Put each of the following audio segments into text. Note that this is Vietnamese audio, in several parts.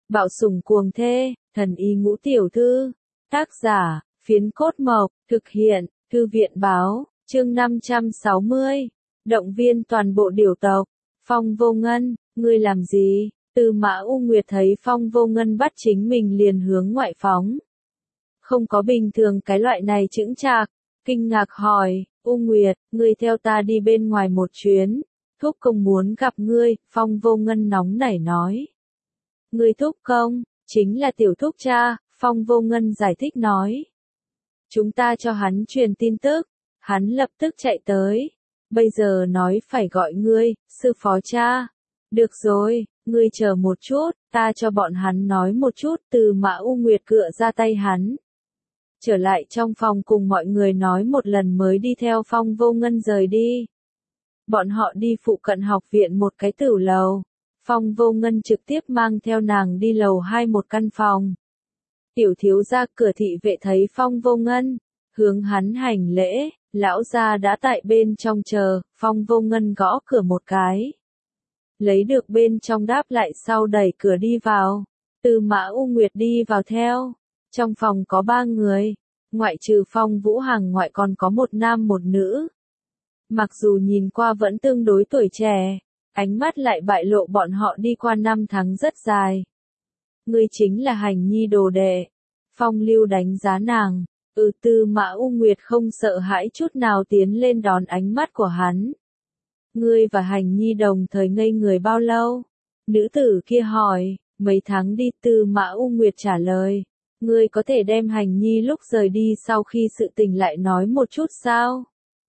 Bạo sủng cuồng thê, thần y ngũ tiểu thư. Tác giả, Phiến Cốt Mộc, thực hiện, Thư viện báo, chương 560. Động viên toàn bộ điểu tộc. Phong Vô Ngân, ngươi làm gì? Tư Mã U Nguyệt thấy Phong Vô Ngân bắt chính mình liền hướng ngoại phóng. Không có bình thường cái loại này chững chạc, kinh ngạc hỏi, U Nguyệt, ngươi theo ta đi bên ngoài một chuyến. Thúc công muốn gặp ngươi, Phong Vô Ngân nóng nảy nói. Ngươi thúc công, chính là tiểu thúc cha, Phong Vô Ngân giải thích nói. Chúng ta cho hắn truyền tin tức, hắn lập tức chạy tới. Bây giờ nói phải gọi ngươi, sư phó cha. Được rồi, ngươi chờ một chút, ta cho bọn hắn nói một chút. Từ Mã U Nguyệt cựa ra tay hắn. Trở lại trong phòng cùng mọi người nói một lần mới đi theo Phong Vô Ngân rời đi. Bọn họ đi phụ cận học viện một cái tửu lầu. Phong Vô Ngân trực tiếp mang theo nàng đi lầu 2 một căn phòng. Tiểu thiếu gia cửa thị vệ thấy Phong Vô Ngân, hướng hắn hành lễ, lão gia đã tại bên trong chờ, Phong Vô Ngân gõ cửa một cái. Lấy được bên trong đáp lại sau đẩy cửa đi vào. Từ Mã U Nguyệt đi vào theo. Trong phòng có 3 người, ngoại trừ Phong Vũ Hằng ngoại còn có một nam một nữ. Mặc dù nhìn qua vẫn tương đối tuổi trẻ, ánh mắt lại bại lộ bọn họ đi qua năm tháng rất dài. Ngươi chính là Hành Nhi đồ đệ. Phong Lưu đánh giá nàng. Tư Mã U Nguyệt không sợ hãi chút nào tiến lên đón ánh mắt của hắn. Ngươi và Hành Nhi đồng thời ngây người bao lâu? Nữ tử kia hỏi. Mấy tháng đi. Tư Mã U Nguyệt trả lời. Ngươi có thể đem Hành Nhi lúc rời đi sau khi sự tình lại nói một chút sao?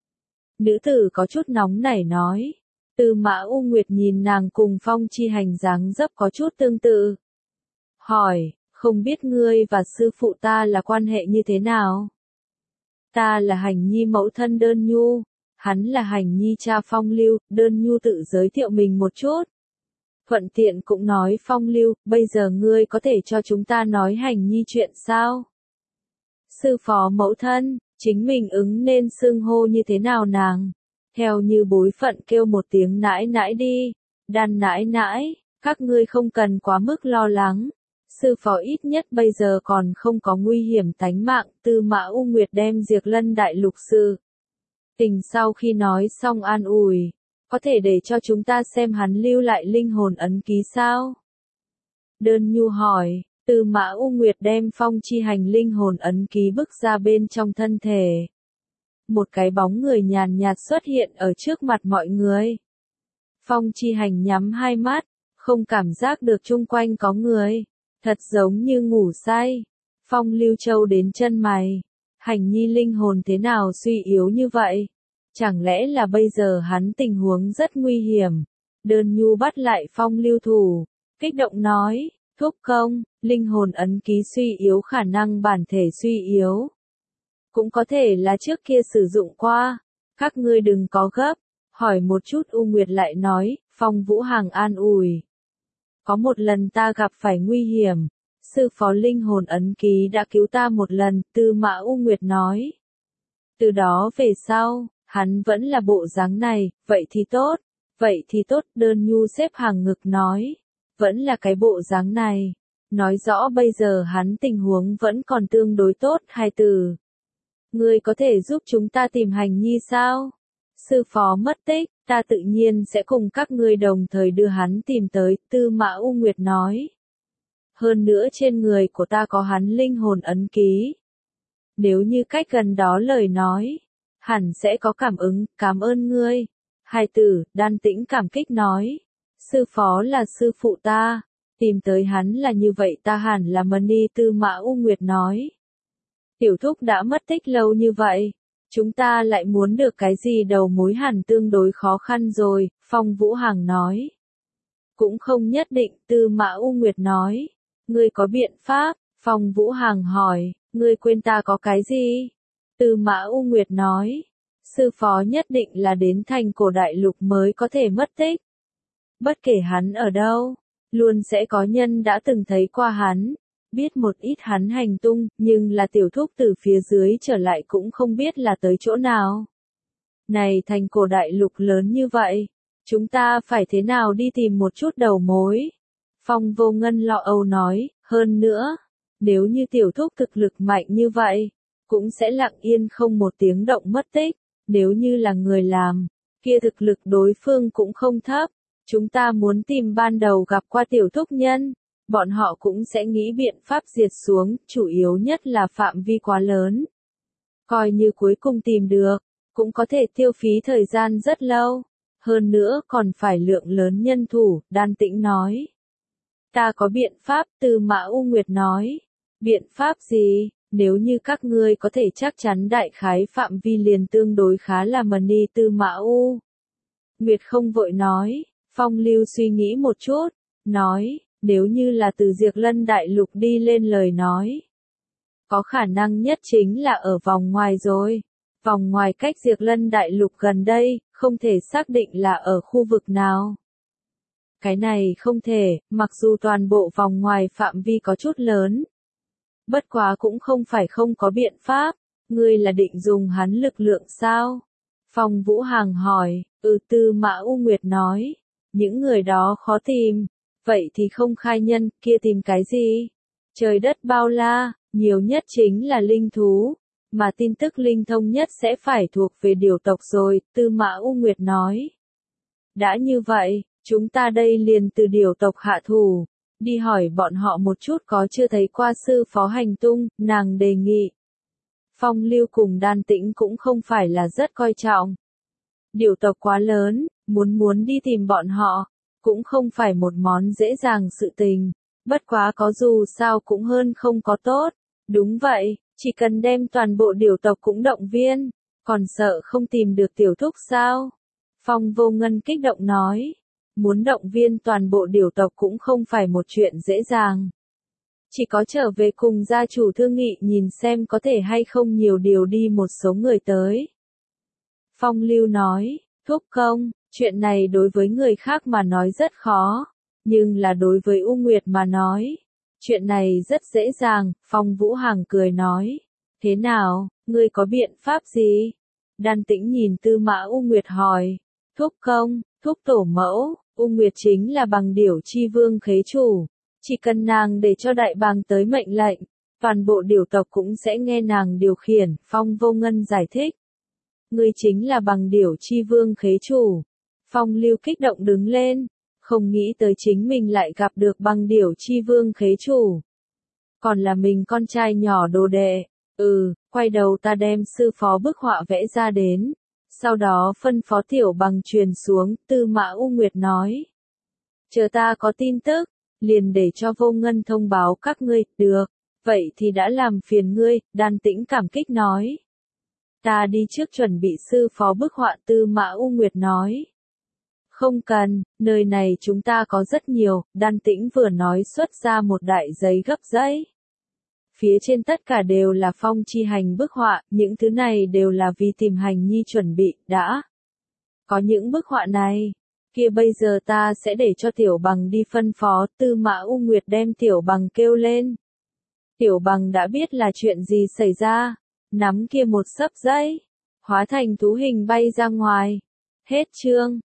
Nữ tử có chút nóng nảy nói. Tư Mã U Nguyệt nhìn nàng cùng Phong Chi Hành dáng dấp có chút tương tự. Hỏi, không biết ngươi và sư phụ ta là quan hệ như thế nào? Ta là Hành Nhi mẫu thân Đơn Nhu, hắn là Hành Nhi cha Phong Lưu. Đơn Nhu tự giới thiệu mình một chút. Thuận tiện cũng nói Phong Lưu, bây giờ ngươi có thể cho chúng ta nói Hành Nhi chuyện sao? Sư phó mẫu thân, chính mình ứng nên xưng hô như thế nào nàng? Theo như bối phận kêu một tiếng nãi nãi đi. Đàn nãi nãi, các ngươi không cần quá mức lo lắng. Sư phó ít nhất bây giờ còn không có nguy hiểm tánh mạng. Tư Mã U Nguyệt đem Diệp Lân đại lục sự tình sau khi nói xong an ủi. Có thể để cho chúng ta xem hắn lưu lại linh hồn ấn ký sao? Đơn Nhu hỏi. Tư Mã U Nguyệt đem Phong Chi Hành linh hồn ấn ký bức ra bên trong thân thể. Một cái bóng người nhàn nhạt xuất hiện ở trước mặt mọi người. Phong Chi Hành nhắm hai mắt, không cảm giác được chung quanh có người. Thật giống như ngủ say. Phong Lưu Châu đến chân mày. Hành Nhi linh hồn thế nào suy yếu như vậy? Chẳng lẽ là bây giờ hắn tình huống rất nguy hiểm? Đơn Nhu bắt lại Phong Lưu thủ, kích động nói, thúc công, linh hồn ấn ký suy yếu khả năng bản thể suy yếu. Cũng có thể là trước kia sử dụng qua. Các ngươi đừng có gấp. Hỏi một chút. U Nguyệt lại nói. Phong Vũ Hằng an ủi. Có một lần ta gặp phải nguy hiểm. Sư phó linh hồn ấn ký đã cứu ta một lần. Tư Mã U Nguyệt nói. Từ đó về sau, hắn vẫn là bộ dáng này. Vậy thì tốt. Vậy thì tốt. Đơn Nhu xếp hàng ngực nói. Vẫn là cái bộ dáng này. Nói rõ bây giờ hắn tình huống vẫn còn tương đối tốt. Hai từ. Ngươi có thể giúp chúng ta tìm Hành Nhi sao? Sư phó mất tích, ta tự nhiên sẽ cùng các ngươi đồng thời đưa hắn tìm tới. Tư Mã U Nguyệt nói. Hơn nữa trên người của ta có hắn linh hồn ấn ký. Nếu như cách gần đó lời nói, hẳn sẽ có cảm ứng. Cảm ơn ngươi. Hai tử, Đan Tĩnh cảm kích nói. Sư phó là sư phụ ta. Tìm tới hắn là như vậy ta hẳn là Mani. Tư Mã U Nguyệt nói. Tiểu thúc đã mất tích lâu như vậy, chúng ta lại muốn được cái gì đầu mối hẳn tương đối khó khăn rồi, Phong Vũ Hằng nói. Cũng không nhất định. Tư Mã U Nguyệt nói. Ngươi có biện pháp? Phong Vũ Hằng hỏi. Ngươi quên ta có cái gì? Tư Mã U Nguyệt nói. Sư phó nhất định là đến thành cổ đại lục mới có thể mất tích. Bất kể hắn ở đâu, luôn sẽ có nhân đã từng thấy qua hắn. Biết một ít hắn hành tung, nhưng là tiểu thúc từ phía dưới trở lại cũng không biết là tới chỗ nào. Này thành cổ đại lục lớn như vậy, chúng ta phải thế nào đi tìm một chút đầu mối? Phong Vô Ngân lo âu nói, hơn nữa, nếu như tiểu thúc thực lực mạnh như vậy, cũng sẽ lặng yên không một tiếng động mất tích, nếu như là người làm, kia thực lực đối phương cũng không thấp, chúng ta muốn tìm ban đầu gặp qua tiểu thúc nhân, bọn họ cũng sẽ nghĩ biện pháp diệt xuống, chủ yếu nhất là phạm vi quá lớn. Coi như cuối cùng tìm được, cũng có thể tiêu phí thời gian rất lâu, hơn nữa còn phải lượng lớn nhân thủ, Đan Tĩnh nói. Ta có biện pháp, Tư Mã U Nguyệt nói. Biện pháp gì? Nếu như các ngươi có thể chắc chắn đại khái phạm vi liền tương đối khá là mani. Tư Mã U Nguyệt không vội nói, Phong Lưu suy nghĩ một chút, nói, nếu như là từ Diệp Lân Đại Lục đi lên lời nói. Có khả năng nhất chính là ở vòng ngoài rồi. Vòng ngoài cách Diệp Lân Đại Lục gần đây, không thể xác định là ở khu vực nào. Cái này không thể, mặc dù toàn bộ vòng ngoài phạm vi có chút lớn. Bất quá cũng không phải không có biện pháp, ngươi là định dùng hắn lực lượng sao? Phong Vũ Hàng hỏi, Tư Mã U Nguyệt nói, những người đó khó tìm, vậy thì không khai nhân, kia tìm cái gì? Trời đất bao la, nhiều nhất chính là linh thú, mà tin tức linh thông nhất sẽ phải thuộc về điều tộc rồi, Tư Mã U Nguyệt nói. Đã như vậy, chúng ta đây liền từ điều tộc hạ thủ, đi hỏi bọn họ một chút có chưa thấy qua sư phó hành tung, nàng đề nghị. Phong Lưu cùng Đan Tĩnh cũng không phải là rất coi trọng. Điều tộc quá lớn, muốn đi tìm bọn họ, cũng không phải một món dễ dàng sự tình, bất quá có dù sao cũng hơn không có tốt. Đúng vậy, chỉ cần đem toàn bộ điều tộc cũng động viên, còn sợ không tìm được tiểu thúc sao? Phong Vô Ngân kích động nói, muốn động viên toàn bộ điều tộc cũng không phải một chuyện dễ dàng. Chỉ có trở về cùng gia chủ thương nghị nhìn xem có thể hay không nhiều điều đi một số người tới. Phong Lưu nói, thúc công, chuyện này đối với người khác mà nói rất khó, nhưng là đối với U Nguyệt mà nói, chuyện này rất dễ dàng. Phong Vũ Hàng cười nói, thế nào, ngươi có biện pháp gì? Đan Tĩnh nhìn Tư Mã U Nguyệt hỏi, thúc công, thúc tổ mẫu, U Nguyệt chính là bằng điểu chi vương khế chủ, chỉ cần nàng để cho đại bàng tới mệnh lệnh, toàn bộ điều tộc cũng sẽ nghe nàng điều khiển. Phong Vô Ngân giải thích, ngươi chính là bằng điểu chi vương khế chủ. Phong Lưu kích động đứng lên, không nghĩ tới chính mình lại gặp được bằng điểu chi vương khế chủ. Còn là mình con trai nhỏ đồ đệ, quay đầu ta đem sư phó bức họa vẽ ra đến, sau đó phân phó tiểu bằng truyền xuống, Tư Mã U Nguyệt nói. Chờ ta có tin tức, liền để cho Vô Ngân thông báo các ngươi, được, vậy thì đã làm phiền ngươi, Đan Tĩnh cảm kích nói. Ta đi trước chuẩn bị sư phó bức họa, Tư Mã U Nguyệt nói. Không cần, nơi này chúng ta có rất nhiều, Đan Tĩnh vừa nói xuất ra một đại giấy gấp giấy. Phía trên tất cả đều là Phong Chi Hành bức họa, những thứ này đều là vì tìm Hành Nhi chuẩn bị, đã. Có những bức họa này, kia bây giờ ta sẽ để cho Tiểu Bằng đi phân phó. Tư Mã U Nguyệt đem Tiểu Bằng kêu lên. Tiểu Bằng đã biết là chuyện gì xảy ra, nắm kia một xấp giấy, hóa thành thú hình bay ra ngoài. Hết chương.